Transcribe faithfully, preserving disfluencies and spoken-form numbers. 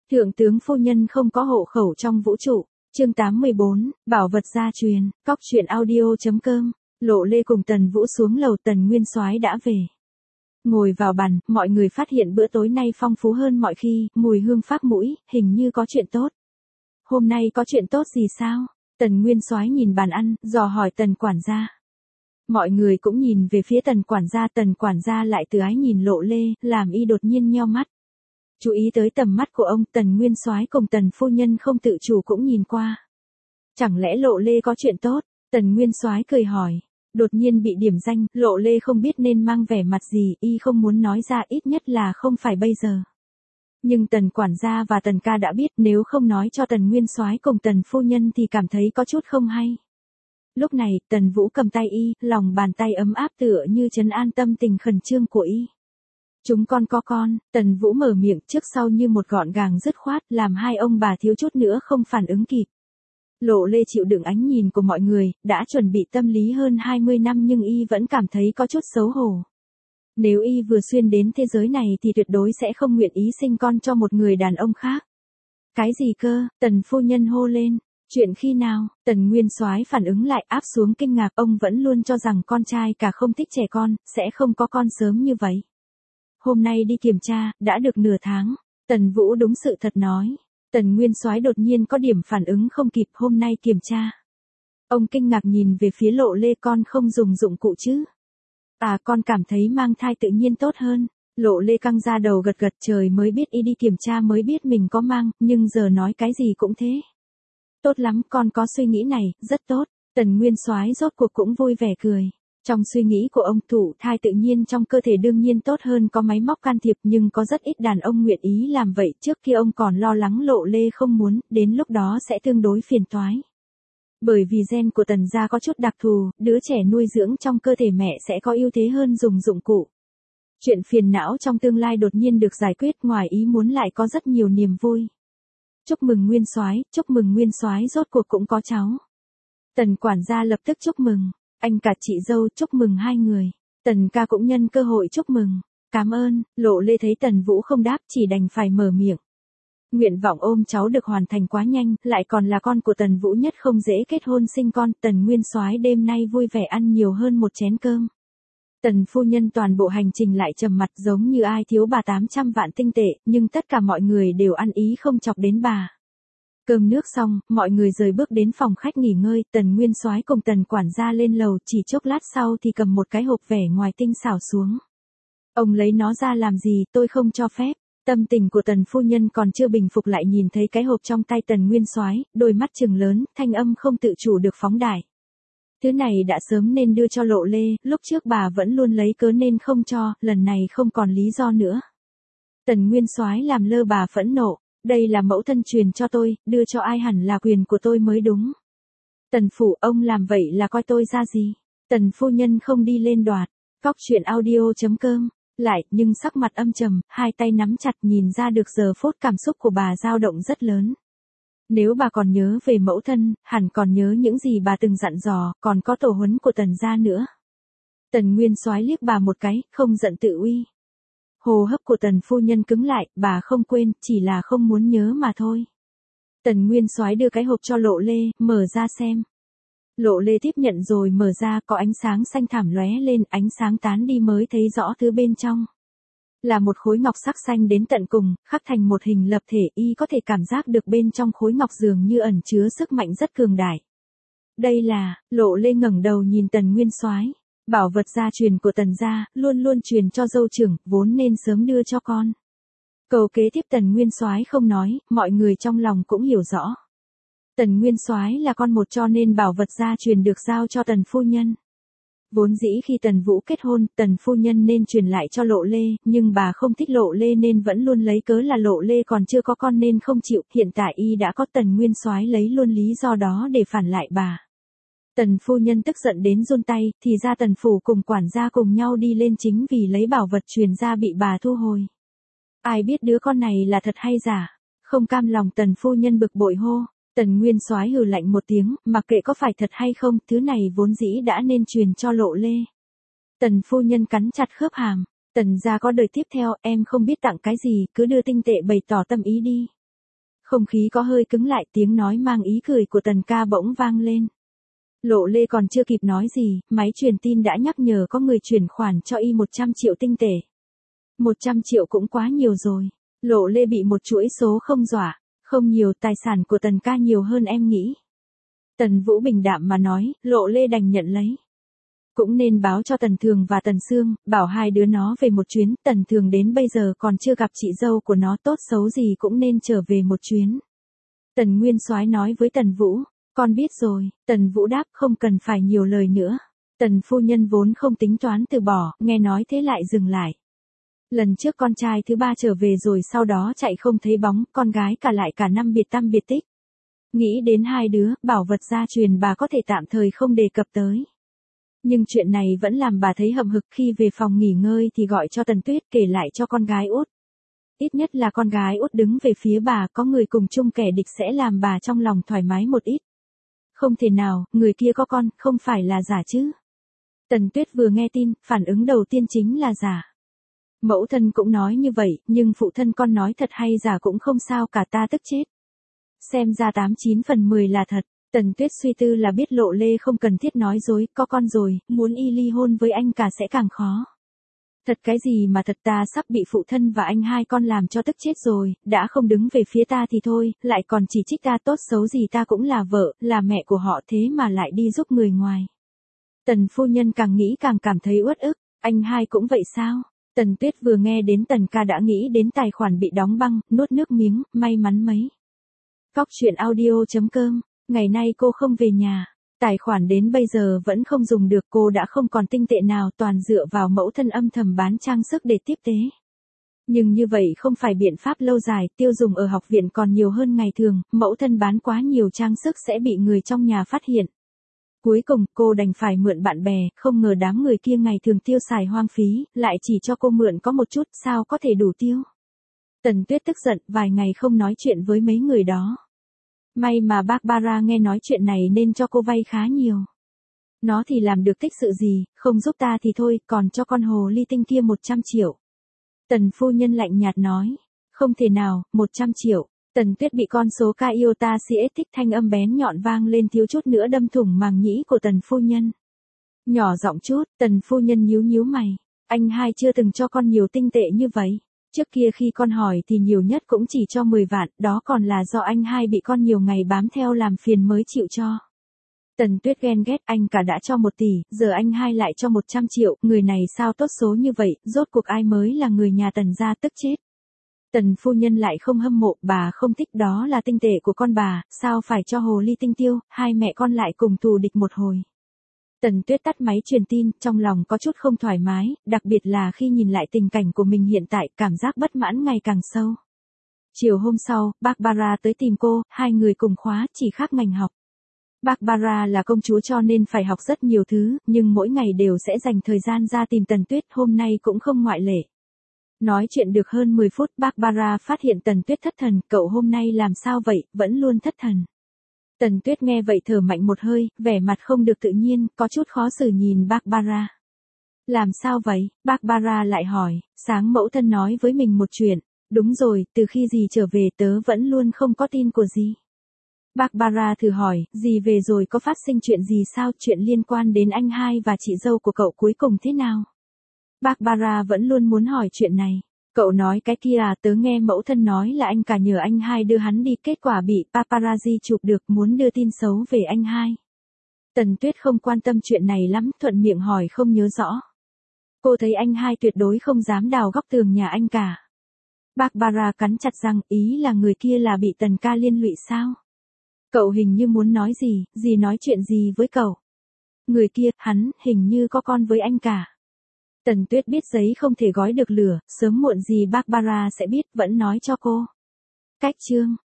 Thượng tướng phu nhân không có hộ khẩu trong vũ trụ. Chương tám mươi bốn, bảo vật gia truyền, cóc truyện audio.com. Lộ Lê cùng Tần Vũ xuống lầu, Tần Nguyên Soái đã về. Ngồi vào bàn, mọi người phát hiện bữa tối nay phong phú hơn mọi khi, mùi hương phát mũi, hình như có chuyện tốt. Hôm nay có chuyện tốt gì sao? Tần Nguyên Soái nhìn bàn ăn, dò hỏi Tần quản gia. Mọi người cũng nhìn về phía Tần quản gia, Tần quản gia lại từ ái nhìn Lộ Lê, làm y đột nhiên nheo mắt. Chú ý tới tầm mắt của ông, Tần Nguyên Soái cùng Tần phu nhân không tự chủ cũng nhìn qua. Chẳng lẽ Lộ Lê có chuyện tốt? Tần Nguyên Soái cười hỏi. Đột nhiên bị điểm danh, Lộ Lê không biết nên mang vẻ mặt gì, y không muốn nói ra, ít nhất là không phải bây giờ. Nhưng Tần quản gia và Tần ca đã biết, nếu không nói cho Tần Nguyên Soái cùng Tần phu nhân thì cảm thấy có chút không hay. Lúc này, Tần Vũ cầm tay y, lòng bàn tay ấm áp tựa như trấn an tâm tình khẩn trương của y. Chúng con có con, Tần Vũ mở miệng trước sau như một gọn gàng dứt khoát, làm hai ông bà thiếu chút nữa không phản ứng kịp. Lộ Lê chịu đựng ánh nhìn của mọi người, đã chuẩn bị tâm lý hơn hai mươi năm nhưng y vẫn cảm thấy có chút xấu hổ. Nếu y vừa xuyên đến thế giới này thì tuyệt đối sẽ không nguyện ý sinh con cho một người đàn ông khác. Cái gì cơ? Tần phu nhân hô lên. Chuyện khi nào? Tần Nguyên Soái phản ứng lại, áp xuống kinh ngạc, ông vẫn luôn cho rằng con trai cả không thích trẻ con, sẽ không có con sớm như vậy. Hôm nay đi kiểm tra, đã được nửa tháng. Tần Vũ đúng sự thật nói. Tần Nguyên Soái đột nhiên có điểm phản ứng không kịp, hôm nay kiểm tra. Ông kinh ngạc nhìn về phía Lộ Lê, con không dùng dụng cụ chứ? À, con cảm thấy mang thai tự nhiên tốt hơn. Lộ Lê căng ra đầu gật gật, trời mới biết y đi kiểm tra mới biết mình có mang, nhưng giờ nói cái gì cũng thế. Tốt lắm, con có suy nghĩ này, rất tốt. Tần Nguyên Soái rốt cuộc cũng vui vẻ cười. Trong suy nghĩ của ông, thụ thai tự nhiên trong cơ thể đương nhiên tốt hơn có máy móc can thiệp, nhưng có rất ít đàn ông nguyện ý làm vậy, trước khi ông còn lo lắng Lộ Lê không muốn, đến lúc đó sẽ tương đối phiền toái. Bởi vì gen của Tần gia có chút đặc thù, đứa trẻ nuôi dưỡng trong cơ thể mẹ sẽ có ưu thế hơn dùng dụng cụ. Chuyện phiền não trong tương lai đột nhiên được giải quyết, ngoài ý muốn lại có rất nhiều niềm vui. Chúc mừng Nguyên Soái, chúc mừng Nguyên Soái rốt cuộc cũng có cháu. Tần quản gia lập tức chúc mừng. Anh cả chị dâu chúc mừng hai người. Tần ca cũng nhân cơ hội chúc mừng. Cảm ơn. Lộ Lê thấy Tần Vũ không đáp, chỉ đành phải mở miệng. Nguyện vọng ôm cháu được hoàn thành quá nhanh, lại còn là con của Tần Vũ, nhất không dễ kết hôn sinh con. Tần Nguyên Soái đêm nay vui vẻ ăn nhiều hơn một chén cơm. Tần phu nhân toàn bộ hành trình lại trầm mặt giống như ai thiếu bà tám trăm vạn tinh tệ, nhưng tất cả mọi người đều ăn ý không chọc đến bà. Cơm nước xong, mọi người rời bước đến phòng khách nghỉ ngơi, Tần Nguyên Soái cùng Tần quản gia lên lầu, chỉ chốc lát sau thì cầm một cái hộp vẻ ngoài tinh xảo xuống. Ông lấy nó ra làm gì, tôi không cho phép. Tâm tình của Tần phu nhân còn chưa bình phục lại nhìn thấy cái hộp trong tay Tần Nguyên Soái, đôi mắt trừng lớn, thanh âm không tự chủ được phóng đại. Thứ này đã sớm nên đưa cho Lộ Lê, lúc trước bà vẫn luôn lấy cớ nên không cho, lần này không còn lý do nữa. Tần Nguyên Soái làm lơ bà phẫn nộ. Đây là mẫu thân truyền cho tôi, đưa cho ai hẳn là quyền của tôi mới đúng. Tần phủ, ông làm vậy là coi tôi ra gì? Tần phu nhân không đi lên đoạt. Cóc truyện audio.com. Lại, nhưng sắc mặt âm trầm, hai tay nắm chặt, nhìn ra được giờ phút cảm xúc của bà dao động rất lớn. Nếu bà còn nhớ về mẫu thân, hẳn còn nhớ những gì bà từng dặn dò, còn có tổ huấn của Tần gia nữa. Tần Nguyên Soái liếc bà một cái, không giận tự uy. Hô hấp của Tần phu nhân cứng lại, bà không quên, chỉ là không muốn nhớ mà thôi. Tần Nguyên Soái đưa cái hộp cho Lộ Lê, mở ra xem. Lộ Lê tiếp nhận rồi mở ra, có ánh sáng xanh thảm lóe lên, ánh sáng tán đi mới thấy rõ thứ bên trong. Là một khối ngọc sắc xanh đến tận cùng, khắc thành một hình lập thể, y có thể cảm giác được bên trong khối ngọc dường như ẩn chứa sức mạnh rất cường đại. Đây là, Lộ Lê ngẩng đầu nhìn Tần Nguyên Soái. Bảo vật gia truyền của Tần gia, luôn luôn truyền cho dâu trưởng, vốn nên sớm đưa cho con. Câu kế tiếp Tần Nguyên Soái không nói, mọi người trong lòng cũng hiểu rõ. Tần Nguyên Soái là con một cho nên bảo vật gia truyền được giao cho Tần phu nhân. Vốn dĩ khi Tần Vũ kết hôn, Tần phu nhân nên truyền lại cho Lộ Lê, nhưng bà không thích Lộ Lê nên vẫn luôn lấy cớ là Lộ Lê còn chưa có con nên không chịu, hiện tại y đã có, Tần Nguyên Soái lấy luôn lý do đó để phản lại bà. Tần phu nhân tức giận đến run tay, thì ra Tần phủ cùng quản gia cùng nhau đi lên chính vì lấy bảo vật truyền ra bị bà thu hồi. Ai biết đứa con này là thật hay giả? Không cam lòng Tần phu nhân bực bội hô. Tần Nguyên Soái hừ lạnh một tiếng, mặc kệ có phải thật hay không, thứ này vốn dĩ đã nên truyền cho Lộ Lê. Tần phu nhân cắn chặt khớp hàm. Tần gia có đời tiếp theo, em không biết tặng cái gì, cứ đưa tinh tệ bày tỏ tâm ý đi. Không khí có hơi cứng lại, tiếng nói mang ý cười của Tần ca bỗng vang lên. Lộ Lê còn chưa kịp nói gì, máy truyền tin đã nhắc nhở có người chuyển khoản cho y một trăm triệu tinh tệ. một trăm triệu cũng quá nhiều rồi. Lộ Lê bị một chuỗi số không dọa. Không nhiều, tài sản của Tần ca nhiều hơn em nghĩ. Tần Vũ bình đạm mà nói, Lộ Lê đành nhận lấy. Cũng nên báo cho Tần Thường và Tần Sương, bảo hai đứa nó về một chuyến, Tần Thường đến bây giờ còn chưa gặp chị dâu của nó, tốt xấu gì cũng nên trở về một chuyến. Tần Nguyên Soái nói với Tần Vũ, con biết rồi. Tần Vũ đáp, không cần phải nhiều lời nữa. Tần phu nhân vốn không tính toán từ bỏ, nghe nói thế lại dừng lại. Lần trước con trai thứ ba trở về rồi sau đó chạy không thấy bóng, con gái cả lại cả năm biệt tăm biệt tích. Nghĩ đến hai đứa, bảo vật gia truyền bà có thể tạm thời không đề cập tới. Nhưng chuyện này vẫn làm bà thấy hậm hực, khi về phòng nghỉ ngơi thì gọi cho Tần Tuyết kể lại cho con gái út. Ít nhất là con gái út đứng về phía bà, có người cùng chung kẻ địch sẽ làm bà trong lòng thoải mái một ít. Không thể nào, người kia có con, không phải là giả chứ. Tần Tuyết vừa nghe tin, phản ứng đầu tiên chính là giả. Mẫu thân cũng nói như vậy, nhưng phụ thân con nói thật hay giả cũng không sao cả, ta tức chết. Xem ra tám chín phần mười là thật. Tần Tuyết suy tư là biết Lộ Lê không cần thiết nói dối, có con rồi, muốn y ly hôn với anh cả sẽ càng khó. Thật cái gì mà thật, ta sắp bị phụ thân và anh hai con làm cho tức chết rồi, đã không đứng về phía ta thì thôi, lại còn chỉ trích ta, tốt xấu gì ta cũng là vợ, là mẹ của họ, thế mà lại đi giúp người ngoài. Tần phu nhân càng nghĩ càng cảm thấy uất ức, anh hai cũng vậy sao? Tần Tuyết vừa nghe đến Tần ca đã nghĩ đến tài khoản bị đóng băng, nuốt nước miếng, may mắn mấy. Cóc truyện audio chấm com, ngày nay cô không về nhà, tài khoản đến bây giờ vẫn không dùng được, cô đã không còn tinh tệ nào, toàn dựa vào mẫu thân âm thầm bán trang sức để tiếp tế. Nhưng như vậy không phải biện pháp lâu dài, tiêu dùng ở học viện còn nhiều hơn ngày thường, mẫu thân bán quá nhiều trang sức sẽ bị người trong nhà phát hiện. Cuối cùng, cô đành phải mượn bạn bè, không ngờ đám người kia ngày thường tiêu xài hoang phí, lại chỉ cho cô mượn có một chút, sao có thể đủ tiêu. Tần Tuyết tức giận, vài ngày không nói chuyện với mấy người đó. May mà Barbara nghe nói chuyện này nên cho cô vay khá nhiều. Nó thì làm được tích sự gì, không giúp ta thì thôi, còn cho con hồ ly tinh kia một trăm triệu. Tần phu nhân lạnh nhạt nói, không thể nào, một trăm triệu. Tần Tuyết bị con số ca iota siết thích, thanh âm bén nhọn vang lên thiếu chút nữa đâm thủng màng nhĩ của Tần phu nhân. Nhỏ giọng chút, Tần phu nhân nhíu nhíu mày, anh hai chưa từng cho con nhiều tinh tệ như vậy. Trước kia khi con hỏi thì nhiều nhất cũng chỉ cho mười vạn, đó còn là do anh hai bị con nhiều ngày bám theo làm phiền mới chịu cho. Tần Tuyết ghen ghét, anh cả đã cho một tỷ, giờ anh hai lại cho một trăm triệu, người này sao tốt số như vậy, rốt cuộc ai mới là người nhà Tần gia, tức chết. Tần phu nhân lại không hâm mộ, bà không thích, đó là tinh tệ của con bà, sao phải cho hồ ly tinh tiêu, hai mẹ con lại cùng thù địch một hồi. Tần Tuyết tắt máy truyền tin, trong lòng có chút không thoải mái, đặc biệt là khi nhìn lại tình cảnh của mình hiện tại, cảm giác bất mãn ngày càng sâu. Chiều hôm sau, Barbara tới tìm cô, hai người cùng khóa, chỉ khác ngành học. Barbara là công chúa cho nên phải học rất nhiều thứ, nhưng mỗi ngày đều sẽ dành thời gian ra tìm Tần Tuyết, hôm nay cũng không ngoại lệ. Nói chuyện được hơn mười phút, Barbara phát hiện Tần Tuyết thất thần, cậu hôm nay làm sao vậy, vẫn luôn thất thần. Tần Tuyết nghe vậy thở mạnh một hơi, vẻ mặt không được tự nhiên, có chút khó xử nhìn Barbara. Làm sao vậy? Barbara lại hỏi, sáng mẫu thân nói với mình một chuyện. Đúng rồi, từ khi dì trở về tớ vẫn luôn không có tin của dì. Barbara thử hỏi, dì về rồi có phát sinh chuyện gì sao, chuyện liên quan đến anh hai và chị dâu của cậu cuối cùng thế nào? Barbara vẫn luôn muốn hỏi chuyện này. Cậu nói cái kia à, tớ nghe mẫu thân nói là anh cả nhờ anh hai đưa hắn đi, kết quả bị paparazzi chụp được, muốn đưa tin xấu về anh hai. Tần Tuyết không quan tâm chuyện này lắm, thuận miệng hỏi không nhớ rõ. Cô thấy anh hai tuyệt đối không dám đào góc tường nhà anh cả. Barbara cắn chặt răng, ý là người kia là bị Tần ca liên lụy sao? Cậu hình như muốn nói gì, dì nói chuyện gì với cậu? Người kia, hắn, hình như có con với anh cả. Tần Tuyết biết giấy không thể gói được lửa, sớm muộn gì Barbara sẽ biết, vẫn nói cho cô. Cách chương